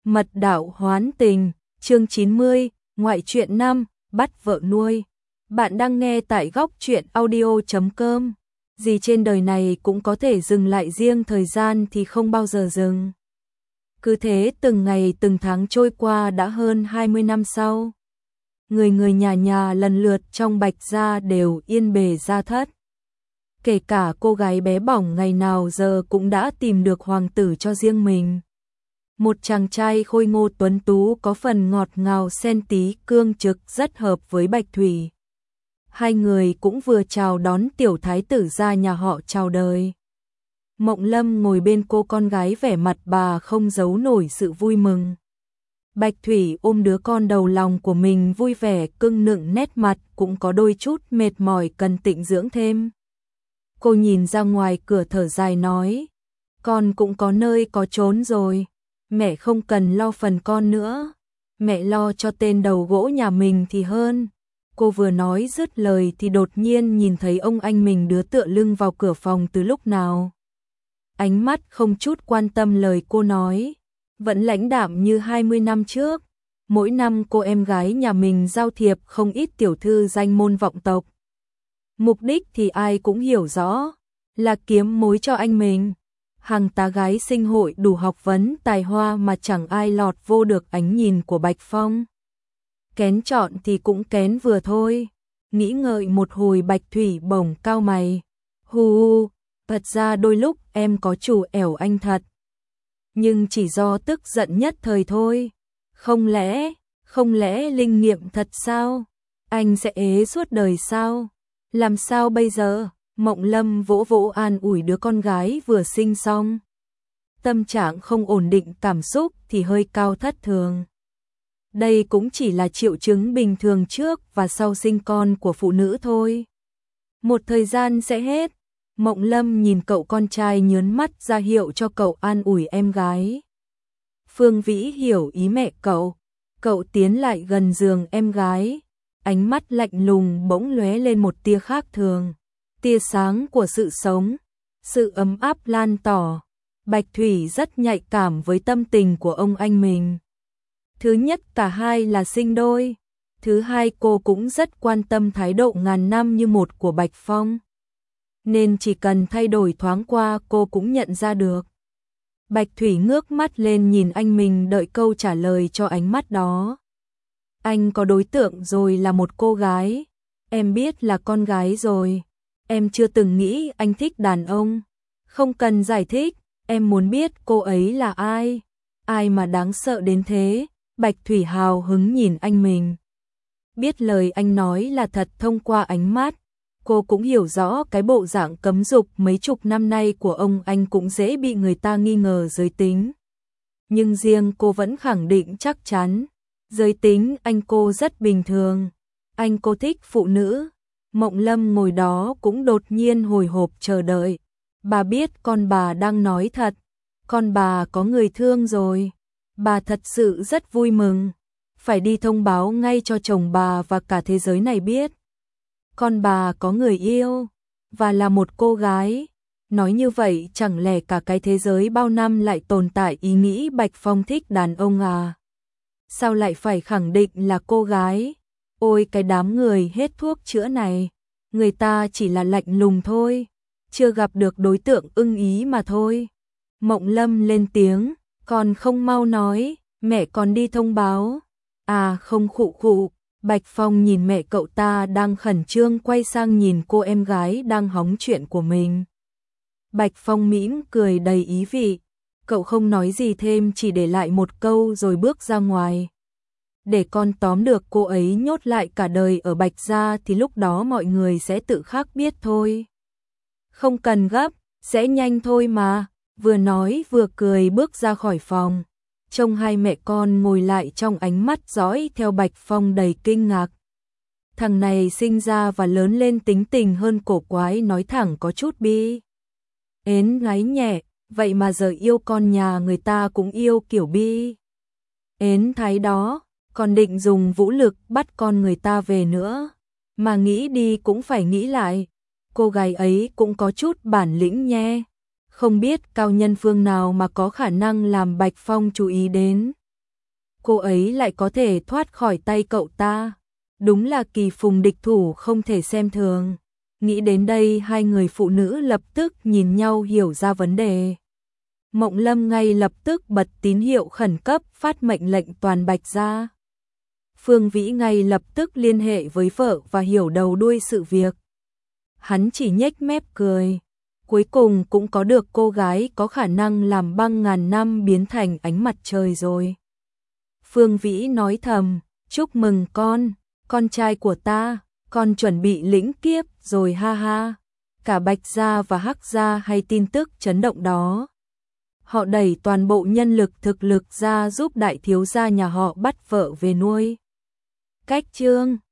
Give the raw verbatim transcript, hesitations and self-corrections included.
Mật đạo hoán tình, chương chín mươi, ngoại truyện năm, bắt vợ nuôi. Bạn đang nghe tại góc truyện audio chấm com. Gì trên đời này cũng có thể dừng lại, riêng thời gian thì không bao giờ dừng. Cứ thế từng ngày từng tháng trôi qua, đã hơn hai mươi năm sau. Người người nhà nhà lần lượt trong Bạch gia đều yên bề gia thất. Kể cả cô gái bé bỏng ngày nào giờ cũng đã tìm được hoàng tử cho riêng mình. Một chàng trai khôi ngô tuấn tú, có phần ngọt ngào xen tí cương trực, rất hợp với Bạch Thủy. Hai người cũng vừa chào đón tiểu thái tử ra nhà họ chào đời. Mộng Lâm ngồi bên cô con gái, vẻ mặt bà không giấu nổi sự vui mừng. Bạch Thủy ôm đứa con đầu lòng của mình vui vẻ cưng nựng, nét mặt cũng có đôi chút mệt mỏi, cần tịnh dưỡng thêm. Cô nhìn ra ngoài cửa thở dài nói, con cũng có nơi có chốn rồi, mẹ không cần lo phần con nữa, mẹ lo cho tên đầu gỗ nhà mình thì hơn. Cô vừa nói dứt lời thì đột nhiên nhìn thấy ông anh mình đứa tựa lưng vào cửa phòng từ lúc nào. Ánh mắt không chút quan tâm lời cô nói, vẫn lãnh đạm như hai mươi năm trước. Mỗi năm cô em gái nhà mình giao thiệp không ít tiểu thư danh môn vọng tộc. Mục đích thì ai cũng hiểu rõ, là kiếm mối cho anh mình. Hàng tá gái sinh hội đủ học vấn tài hoa mà chẳng ai lọt vô được ánh nhìn của Bạch Phong. Kén chọn thì cũng kén vừa thôi. Nghĩ ngợi một hồi, Bạch Thủy bỗng cau mày. Hù hù, thật ra đôi lúc em có chủ ẻo anh thật. Nhưng chỉ do tức giận nhất thời thôi. Không lẽ, không lẽ linh nghiệm thật sao? Anh sẽ ế suốt đời sao? Làm sao bây giờ? Mộng Lâm vỗ vỗ an ủi đứa con gái vừa sinh xong. Tâm trạng không ổn định, cảm xúc thì hơi cao thất thường. Đây cũng chỉ là triệu chứng bình thường trước và sau sinh con của phụ nữ thôi. Một thời gian sẽ hết. Mộng Lâm nhìn cậu con trai nhớn mắt ra hiệu cho cậu an ủi em gái. Phương Vĩ hiểu ý mẹ cậu. Cậu tiến lại gần giường em gái. Ánh mắt lạnh lùng bỗng lóe lên một tia khác thường. Tia sáng của sự sống, sự ấm áp lan tỏa. Bạch Thủy rất nhạy cảm với tâm tình của ông anh mình. Thứ nhất, cả hai là sinh đôi. Thứ hai, cô cũng rất quan tâm thái độ ngàn năm như một của Bạch Phong. Nên chỉ cần thay đổi thoáng qua cô cũng nhận ra được. Bạch Thủy ngước mắt lên nhìn anh mình, đợi câu trả lời cho ánh mắt đó. Anh có đối tượng rồi, là một cô gái. Em biết là con gái rồi. Em chưa từng nghĩ anh thích đàn ông. Không cần giải thích, em muốn biết cô ấy là ai. Ai mà đáng sợ đến thế? Bạch Thủy hào hứng nhìn anh mình. Biết lời anh nói là thật thông qua ánh mắt. Cô cũng hiểu rõ cái bộ dạng cấm dục mấy chục năm nay của ông anh cũng dễ bị người ta nghi ngờ giới tính. Nhưng riêng cô vẫn khẳng định chắc chắn. Giới tính anh cô rất bình thường. Anh cô thích phụ nữ. Mộng Lâm ngồi đó cũng đột nhiên hồi hộp chờ đợi. Bà biết con bà đang nói thật. Con bà có người thương rồi. Bà thật sự rất vui mừng. Phải đi thông báo ngay cho chồng bà và cả thế giới này biết. Con bà có người yêu. Và là một cô gái. Nói như vậy chẳng lẽ cả cái thế giới bao năm lại tồn tại ý nghĩ Bạch Phong thích đàn ông à? Sao lại phải khẳng định là cô gái? Ôi cái đám người hết thuốc chữa này. Người ta chỉ là lạnh lùng thôi. Chưa gặp được đối tượng ưng ý mà thôi. Mộng Lâm lên tiếng. Còn không mau nói. Mẹ còn đi thông báo. À không, khụ khụ. Bạch Phong nhìn mẹ cậu ta đang khẩn trương, quay sang nhìn cô em gái đang hóng chuyện của mình. Bạch Phong mỉm cười đầy ý vị. Cậu không nói gì thêm, chỉ để lại một câu rồi bước ra ngoài. Để con tóm được cô ấy nhốt lại cả đời ở Bạch gia thì lúc đó mọi người sẽ tự khắc biết thôi. Không cần gấp, sẽ nhanh thôi mà. Vừa nói vừa cười bước ra khỏi phòng. Trông hai mẹ con ngồi lại, trong ánh mắt dõi theo Bạch Phong đầy kinh ngạc. Thằng này sinh ra và lớn lên tính tình hơn cổ quái, nói thẳng có chút bi ến gái nhẹ, vậy mà giờ yêu con nhà người ta cũng yêu kiểu bi ến thái đó, còn định dùng vũ lực bắt con người ta về nữa. Mà nghĩ đi cũng phải nghĩ lại, cô gái ấy cũng có chút bản lĩnh nhé. Không biết cao nhân phương nào mà có khả năng làm Bạch Phong chú ý đến. cô ấy lại có thể thoát khỏi tay cậu ta. Đúng là kỳ phùng địch thủ không thể xem thường. Nghĩ đến đây hai người phụ nữ lập tức nhìn nhau hiểu ra vấn đề. Mộng Lâm ngay lập tức bật tín hiệu khẩn cấp phát mệnh lệnh toàn Bạch ra. Phương Vĩ ngay lập tức liên hệ với vợ và hiểu đầu đuôi sự việc. Hắn chỉ nhếch mép cười. Cuối cùng cũng có được cô gái có khả năng làm băng ngàn năm biến thành ánh mặt trời rồi. Phương Vĩ nói thầm, chúc mừng con, con trai của ta, con chuẩn bị lĩnh kiếp rồi ha ha. Cả Bạch gia và Hắc gia hay tin tức chấn động đó. Họ đẩy toàn bộ nhân lực thực lực ra giúp đại thiếu gia nhà họ bắt vợ về nuôi. Cách chương